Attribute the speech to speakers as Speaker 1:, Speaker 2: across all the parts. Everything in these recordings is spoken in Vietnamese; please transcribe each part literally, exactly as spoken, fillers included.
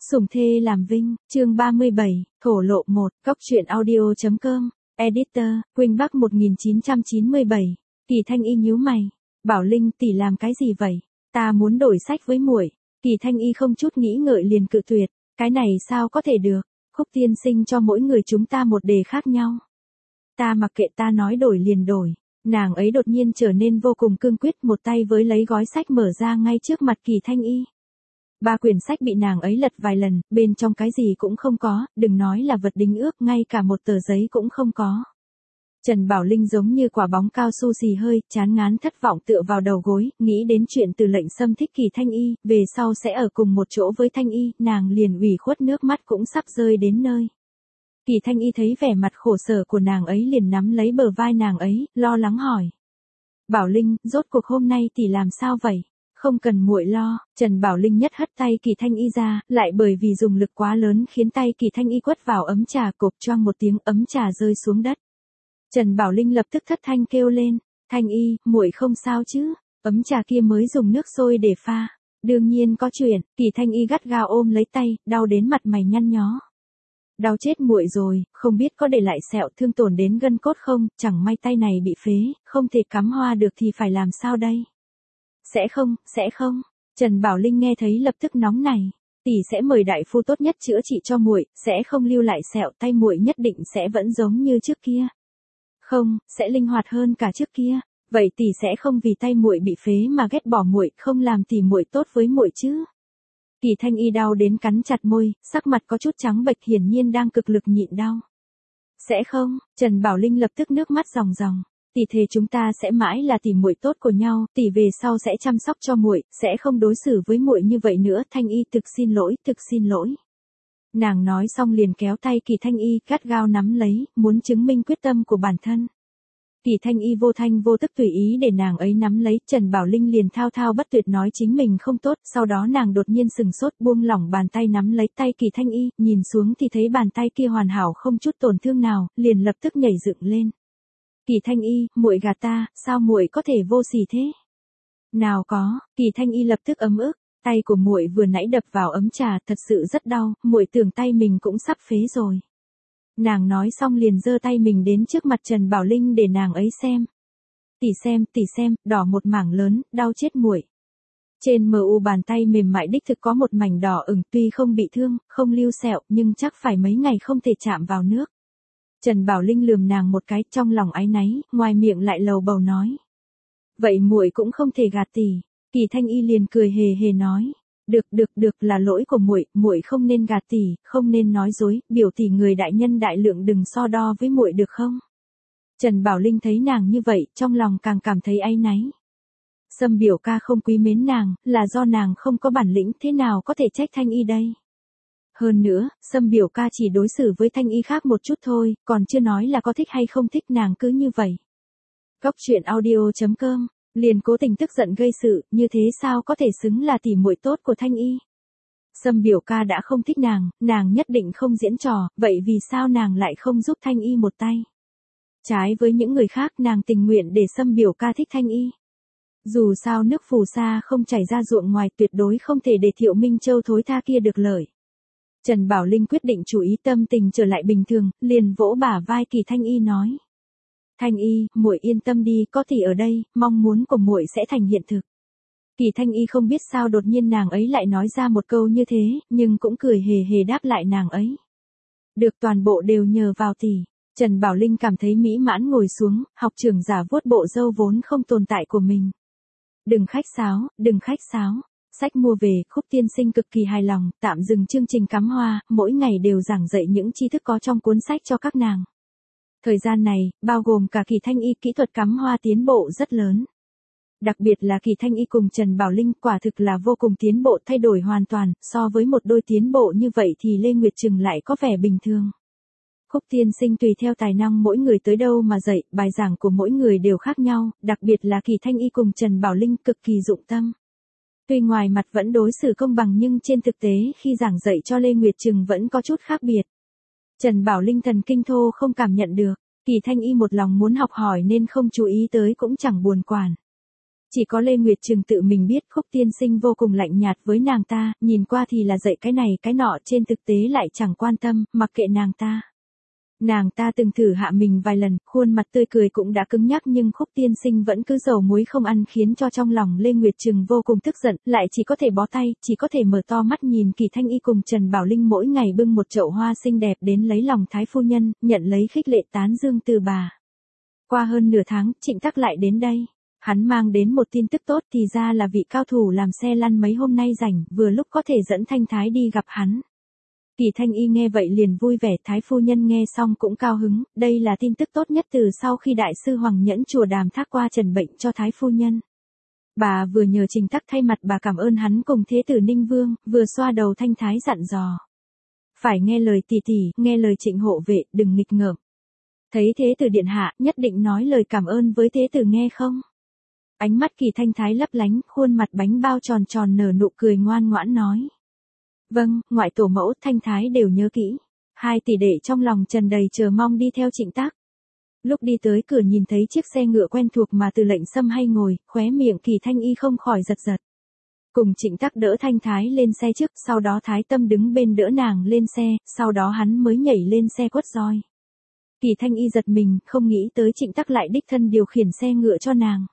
Speaker 1: Sủng thê làm vinh, chương ba mươi bảy, thổ lộ một, góc truyện audio chấm com, editor, Quỳnh Bắc một nghìn chín trăm chín mươi bảy, Kỳ Thanh Y nhíu mày, Bảo Linh tỷ làm cái gì vậy, ta muốn đổi sách với muội. Kỳ Thanh Y không chút nghĩ ngợi liền cự tuyệt, cái này sao có thể được, Khúc tiên sinh cho mỗi người chúng ta một đề khác nhau. Ta mặc kệ, ta nói đổi liền đổi. Nàng ấy đột nhiên trở nên vô cùng cương quyết, một tay với lấy gói sách mở ra ngay trước mặt Kỳ Thanh Y. Ba quyển sách bị nàng ấy lật vài lần, bên trong cái gì cũng không có, đừng nói là vật đính ước, ngay cả một tờ giấy cũng không có. Trần Bảo Linh giống như quả bóng cao su xì hơi, chán ngán thất vọng tựa vào đầu gối, nghĩ đến chuyện Từ Lệnh Sâm thích Kỳ Thanh Y, về sau sẽ ở cùng một chỗ với Thanh Y, nàng liền ủy khuất nước mắt cũng sắp rơi đến nơi. Kỳ Thanh Y thấy vẻ mặt khổ sở của nàng ấy liền nắm lấy bờ vai nàng ấy, lo lắng hỏi. Bảo Linh, rốt cuộc hôm nay tỷ làm sao vậy? Không cần muội lo. Trần Bảo Linh nhất hất tay Kỳ Thanh Y ra, lại bởi vì dùng lực quá lớn khiến tay Kỳ Thanh Y quất vào ấm trà, cộp choang một tiếng, ấm trà rơi xuống đất. Trần Bảo Linh lập tức thất thanh kêu lên, Thanh Y, muội không sao chứ? Ấm trà kia mới dùng nước sôi để pha. Đương nhiên có chuyện. Kỳ Thanh Y gắt gao ôm lấy tay, đau đến mặt mày nhăn nhó. Đau chết muội rồi, không biết có để lại sẹo thương tổn đến gân cốt không, chẳng may tay này bị phế, không thể cắm hoa được thì phải làm sao đây? Sẽ không, sẽ không. Trần Bảo Linh nghe thấy lập tức nóng này. Tỷ sẽ mời đại phu tốt nhất chữa trị cho muội, sẽ không lưu lại sẹo, tay muội nhất định sẽ vẫn giống như trước kia. Không, sẽ linh hoạt hơn cả trước kia. Vậy tỷ sẽ không vì tay muội bị phế mà ghét bỏ muội, không làm tỷ muội tốt với muội chứ? Kỳ Thanh Y đau đến cắn chặt môi, sắc mặt có chút trắng bệch, hiển nhiên đang cực lực nhịn đau. Sẽ không, Trần Bảo Linh lập tức nước mắt ròng ròng. Tỷ thề chúng ta sẽ mãi là tỷ muội tốt của nhau, tỷ về sau sẽ chăm sóc cho muội, sẽ không đối xử với muội như vậy nữa. Thanh Y thực xin lỗi, thực xin lỗi. Nàng nói xong liền kéo tay Kỳ Thanh Y gắt gao nắm lấy, muốn chứng minh quyết tâm của bản thân. Kỳ Thanh Y vô thanh vô tức tùy ý để nàng ấy nắm lấy, Trần Bảo Linh liền thao thao bất tuyệt nói chính mình không tốt, sau đó nàng đột nhiên sừng sốt buông lỏng bàn tay nắm lấy tay Kỳ Thanh Y, nhìn xuống thì thấy bàn tay kia hoàn hảo không chút tổn thương nào, liền lập tức nhảy dựng lên. Kỳ Thanh Y, muội gạt ta, sao muội có thể vô sỉ thế? Nào có, Kỳ Thanh Y lập tức ấm ức, tay của muội vừa nãy đập vào ấm trà thật sự rất đau, muội tưởng tay mình cũng sắp phế rồi. Nàng nói xong liền giơ tay mình đến trước mặt Trần Bảo Linh để nàng ấy xem. Tỷ xem, tỷ xem, đỏ một mảng lớn, đau chết muội. Trên mờ u bàn tay mềm mại đích thực có một mảnh đỏ ửng, tuy không bị thương, không lưu sẹo, nhưng chắc phải mấy ngày không thể chạm vào nước. Trần Bảo Linh lườm nàng một cái, trong lòng áy náy, ngoài miệng lại lầu bầu nói. Vậy muội cũng không thể gạt tỷ. Kỳ Thanh Y liền cười hề hề nói. Được được được, là lỗi của muội, muội không nên gạt tỷ, không nên nói dối, biểu tỷ người đại nhân đại lượng, đừng so đo với muội được không? Trần Bảo Linh thấy nàng như vậy, trong lòng càng cảm thấy áy náy. Sâm biểu ca không quý mến nàng, là do nàng không có bản lĩnh, thế nào có thể trách Thanh Y đây? Hơn nữa, Sâm biểu ca chỉ đối xử với Thanh Y khác một chút thôi, còn chưa nói là có thích hay không thích, nàng cứ như vậy. Góc truyện audio chấm com, liền cố tình tức giận gây sự, như thế sao có thể xứng là tỷ muội tốt của Thanh Y? Sâm biểu ca đã không thích nàng, nàng nhất định không diễn trò, vậy vì sao nàng lại không giúp Thanh Y một tay? Trái với những người khác, nàng tình nguyện để Sâm biểu ca thích Thanh Y. Dù sao nước phù sa không chảy ra ruộng ngoài, tuyệt đối không thể để Thiệu Minh Châu thối tha kia được lợi. Trần Bảo Linh quyết định chú ý tâm tình trở lại bình thường, liền vỗ bả vai Kỳ Thanh Y nói. Thanh Y, muội yên tâm đi, có tỷ ở đây, mong muốn của muội sẽ thành hiện thực. Kỳ Thanh Y không biết sao đột nhiên nàng ấy lại nói ra một câu như thế, nhưng cũng cười hề hề đáp lại nàng ấy. Được, toàn bộ đều nhờ vào tỷ. Trần Bảo Linh cảm thấy mỹ mãn ngồi xuống, học trưởng giả vuốt bộ râu vốn không tồn tại của mình. Đừng khách sáo, đừng khách sáo. Sách mua về, Khúc tiên sinh cực kỳ hài lòng, tạm dừng chương trình cắm hoa, mỗi ngày đều giảng dạy những tri thức có trong cuốn sách cho các nàng. Thời gian này, bao gồm cả Kỳ Thanh Y, kỹ thuật cắm hoa tiến bộ rất lớn. Đặc biệt là Kỳ Thanh Y cùng Trần Bảo Linh quả thực là vô cùng tiến bộ, thay đổi hoàn toàn, so với một đôi tiến bộ như vậy thì Lê Nguyệt Trừng lại có vẻ bình thường. Khúc tiên sinh tùy theo tài năng mỗi người tới đâu mà dạy, bài giảng của mỗi người đều khác nhau, đặc biệt là Kỳ Thanh Y cùng Trần Bảo Linh cực kỳ dụng tâm. Tuy ngoài mặt vẫn đối xử công bằng nhưng trên thực tế khi giảng dạy cho Lê Nguyệt Trừng vẫn có chút khác biệt. Trần Bảo Linh thần kinh thô không cảm nhận được, Kỳ Thanh Y một lòng muốn học hỏi nên không chú ý tới cũng chẳng buồn quản. Chỉ có Lê Nguyệt Trừng tự mình biết Khúc tiên sinh vô cùng lạnh nhạt với nàng ta, nhìn qua thì là dạy cái này cái nọ, trên thực tế lại chẳng quan tâm, mặc kệ nàng ta. Nàng ta từng thử hạ mình vài lần, khuôn mặt tươi cười cũng đã cứng nhắc nhưng Khúc tiên sinh vẫn cứ dầu muối không ăn, khiến cho trong lòng Lê Nguyệt Trừng vô cùng tức giận, lại chỉ có thể bó tay, chỉ có thể mở to mắt nhìn Kỳ Thanh Y cùng Trần Bảo Linh mỗi ngày bưng một chậu hoa xinh đẹp đến lấy lòng thái phu nhân, nhận lấy khích lệ tán dương từ bà. Qua hơn nửa tháng, Trịnh Tắc lại đến đây. Hắn mang đến một tin tức tốt, thì ra là vị cao thủ làm xe lăn mấy hôm nay rảnh, vừa lúc có thể dẫn Thanh Thái đi gặp hắn. Kỳ Thanh Y nghe vậy liền vui vẻ, thái phu nhân nghe xong cũng cao hứng, đây là tin tức tốt nhất từ sau khi đại sư Hoàng Nhẫn chùa Đàm thác qua trần bệnh cho thái phu nhân. Bà vừa nhờ Trình Tắc thay mặt bà cảm ơn hắn cùng thế tử Ninh Vương, vừa xoa đầu Thanh Thái dặn dò. Phải nghe lời tỷ tỷ, nghe lời Trịnh hộ vệ, đừng nghịch ngợm. Thấy thế tử điện hạ, nhất định nói lời cảm ơn với thế tử nghe không? Ánh mắt Kỳ Thanh Thái lấp lánh, khuôn mặt bánh bao tròn tròn nở nụ cười ngoan ngoãn nói. Vâng, ngoại tổ mẫu, Thanh Thái đều nhớ kỹ. Hai tỷ đệ trong lòng tràn đầy chờ mong đi theo Trịnh Tắc. Lúc đi tới cửa nhìn thấy chiếc xe ngựa quen thuộc mà Từ Lệnh Sâm hay ngồi, khóe miệng Kỳ Thanh Y không khỏi giật giật. Cùng Trịnh Tắc đỡ Thanh Thái lên xe trước, sau đó Thái Tâm đứng bên đỡ nàng lên xe, sau đó hắn mới nhảy lên xe quất roi. Kỳ Thanh Y giật mình, không nghĩ tới Trịnh Tắc lại đích thân điều khiển xe ngựa cho nàng.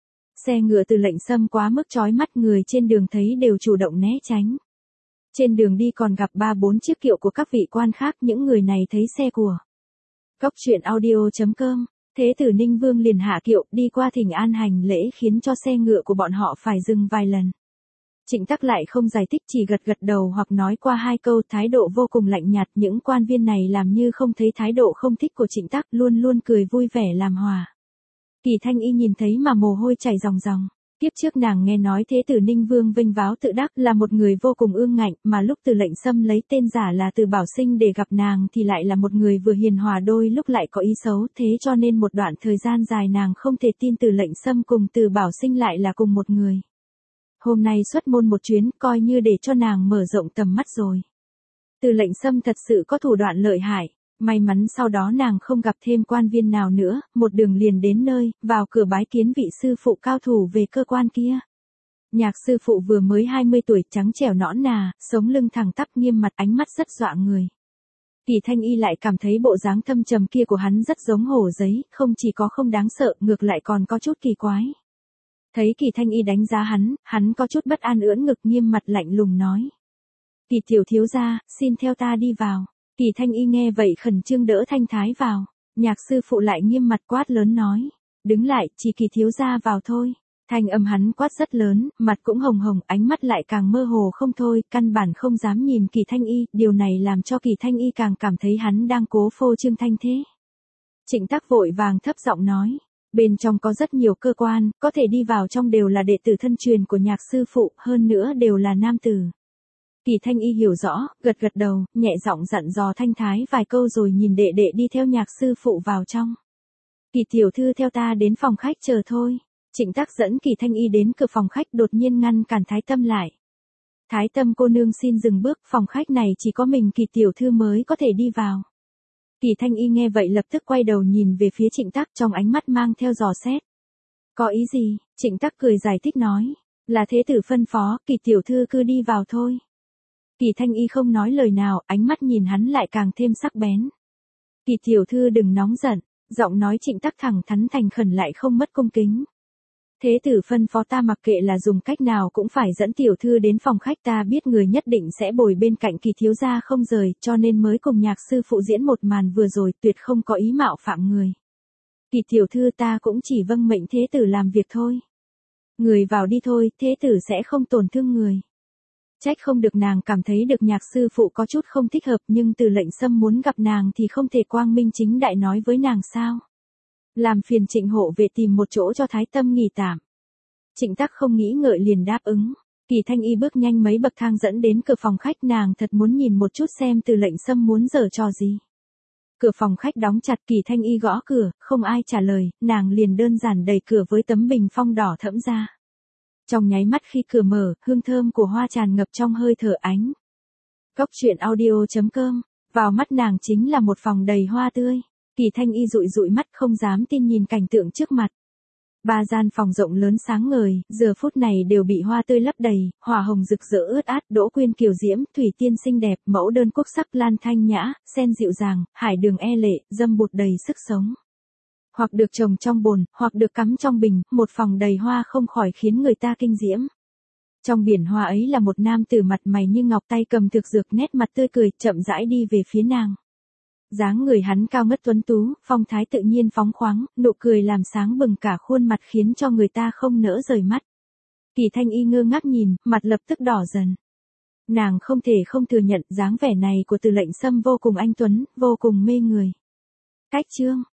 Speaker 1: Xe ngựa Từ Lệnh Sâm quá mức chói mắt, người trên đường thấy đều chủ động né tránh. Trên đường đi còn gặp ba bốn chiếc kiệu của các vị quan khác, những người này thấy xe của Cốc truyện audio chấm com, thế tử Ninh Vương liền hạ kiệu đi qua thỉnh an hành lễ, khiến cho xe ngựa của bọn họ phải dừng vài lần. Trịnh Tắc lại không giải thích, chỉ gật gật đầu hoặc nói qua hai câu, thái độ vô cùng lạnh nhạt, những quan viên này làm như không thấy thái độ không thích của Trịnh Tắc, luôn luôn cười vui vẻ làm hòa. Kỳ Thanh Y nhìn thấy mà mồ hôi chảy ròng ròng. Tiếp trước nàng nghe nói thế tử Ninh Vương vinh váo tự đắc, là một người vô cùng ương ngạnh, mà lúc Từ Lệnh Sâm lấy tên giả là Từ Bảo Sinh để gặp nàng thì lại là một người vừa hiền hòa đôi lúc lại có ý xấu, thế cho nên một đoạn thời gian dài nàng không thể tin Từ Lệnh Sâm cùng Từ Bảo Sinh lại là cùng một người. Hôm nay xuất môn một chuyến, coi như để cho nàng mở rộng tầm mắt rồi. Từ Lệnh Sâm thật sự có thủ đoạn lợi hại. May mắn sau đó nàng không gặp thêm quan viên nào nữa, một đường liền đến nơi, vào cửa bái kiến vị sư phụ cao thủ về cơ quan kia. Nhạc sư phụ vừa mới hai mươi tuổi, trắng trẻo nõn nà, sống lưng thẳng tắp, nghiêm mặt, ánh mắt rất dọa người. Kỳ Thanh Y lại cảm thấy bộ dáng thâm trầm kia của hắn rất giống hổ giấy, không chỉ có không đáng sợ, ngược lại còn có chút kỳ quái. Thấy Kỳ Thanh Y đánh giá hắn, hắn có chút bất an ưỡn ngực, nghiêm mặt lạnh lùng nói. Kỳ tiểu thiếu gia, xin theo ta đi vào. Kỳ Thanh Y nghe vậy khẩn trương đỡ Thanh Thái vào. Nhạc sư phụ lại nghiêm mặt quát lớn nói. Đứng lại, chỉ Kỳ thiếu gia vào thôi. Thanh âm hắn quát rất lớn, mặt cũng hồng hồng, ánh mắt lại càng mơ hồ không thôi, căn bản không dám nhìn Kỳ Thanh Y, điều này làm cho Kỳ Thanh Y càng cảm thấy hắn đang cố phô trương thanh thế. Trịnh Tắc vội vàng thấp giọng nói. Bên trong có rất nhiều cơ quan, có thể đi vào trong đều là đệ tử thân truyền của nhạc sư phụ, hơn nữa đều là nam tử. Kỳ Thanh Y hiểu rõ, gật gật đầu, nhẹ giọng dặn dò Thanh Thái vài câu rồi nhìn đệ đệ đi theo nhạc sư phụ vào trong. Kỳ tiểu thư theo ta đến phòng khách chờ thôi. Trịnh Tắc dẫn Kỳ Thanh Y đến cửa phòng khách, đột nhiên ngăn cản Thái Tâm lại. Thái Tâm cô nương xin dừng bước, phòng khách này chỉ có mình Kỳ tiểu thư mới có thể đi vào. Kỳ Thanh Y nghe vậy lập tức quay đầu nhìn về phía Trịnh Tắc, trong ánh mắt mang theo dò xét. Có ý gì? Trịnh Tắc cười giải thích nói. Là thế tử phân phó, Kỳ tiểu thư cứ đi vào thôi. Kỳ Thanh Y không nói lời nào, ánh mắt nhìn hắn lại càng thêm sắc bén. Kỳ tiểu thư đừng nóng giận, giọng nói Trịnh Tắc thẳng thắn thành khẩn lại không mất cung kính. Thế tử phân phó ta mặc kệ là dùng cách nào cũng phải dẫn tiểu thư đến phòng khách, ta biết người nhất định sẽ bồi bên cạnh Kỳ thiếu gia không rời, cho nên mới cùng nhạc sư phụ diễn một màn vừa rồi, tuyệt không có ý mạo phạm người. Kỳ tiểu thư ta cũng chỉ vâng mệnh thế tử làm việc thôi. Người vào đi thôi, thế tử sẽ không tổn thương người. Trách không được nàng cảm thấy được nhạc sư phụ có chút không thích hợp, nhưng Từ Lệnh Sâm muốn gặp nàng thì không thể quang minh chính đại nói với nàng sao. Làm phiền Trịnh hộ vệ tìm một chỗ cho Thái Tâm nghỉ tạm. Trịnh Tắc không nghĩ ngợi liền đáp ứng. Kỳ Thanh Y bước nhanh mấy bậc thang dẫn đến cửa phòng khách, nàng thật muốn nhìn một chút xem Từ Lệnh Sâm muốn giở trò gì. Cửa phòng khách đóng chặt, Kỳ Thanh Y gõ cửa, không ai trả lời, nàng liền đơn giản đẩy cửa với tấm bình phong đỏ thẫm ra. Trong nháy mắt khi cửa mở, hương thơm của hoa tràn ngập trong hơi thở ánh. Cốc truyện audio chấm com, vào mắt nàng chính là một phòng đầy hoa tươi. Kỳ Thanh Y dụi dụi mắt không dám tin nhìn cảnh tượng trước mặt. Ba gian phòng rộng lớn sáng ngời, giờ phút này đều bị hoa tươi lấp đầy, hỏa hồng rực rỡ ướt át, Đỗ Quyên kiều diễm, Thủy Tiên xinh đẹp, mẫu đơn quốc sắc, Lan thanh nhã, Sen dịu dàng, Hải Đường e lệ, Dâm bụt đầy sức sống. Hoặc được trồng trong bồn, hoặc được cắm trong bình, một phòng đầy hoa không khỏi khiến người ta kinh diễm. Trong biển hoa ấy là một nam tử mặt mày như ngọc, tay cầm thực dược, nét mặt tươi cười, chậm rãi đi về phía nàng. Dáng người hắn cao ngất tuấn tú, phong thái tự nhiên phóng khoáng, nụ cười làm sáng bừng cả khuôn mặt khiến cho người ta không nỡ rời mắt. Kỳ Thanh Y ngơ ngác nhìn, mặt lập tức đỏ dần. Nàng không thể không thừa nhận dáng vẻ này của Từ Lệnh Sâm vô cùng anh tuấn, vô cùng mê người. Cách chương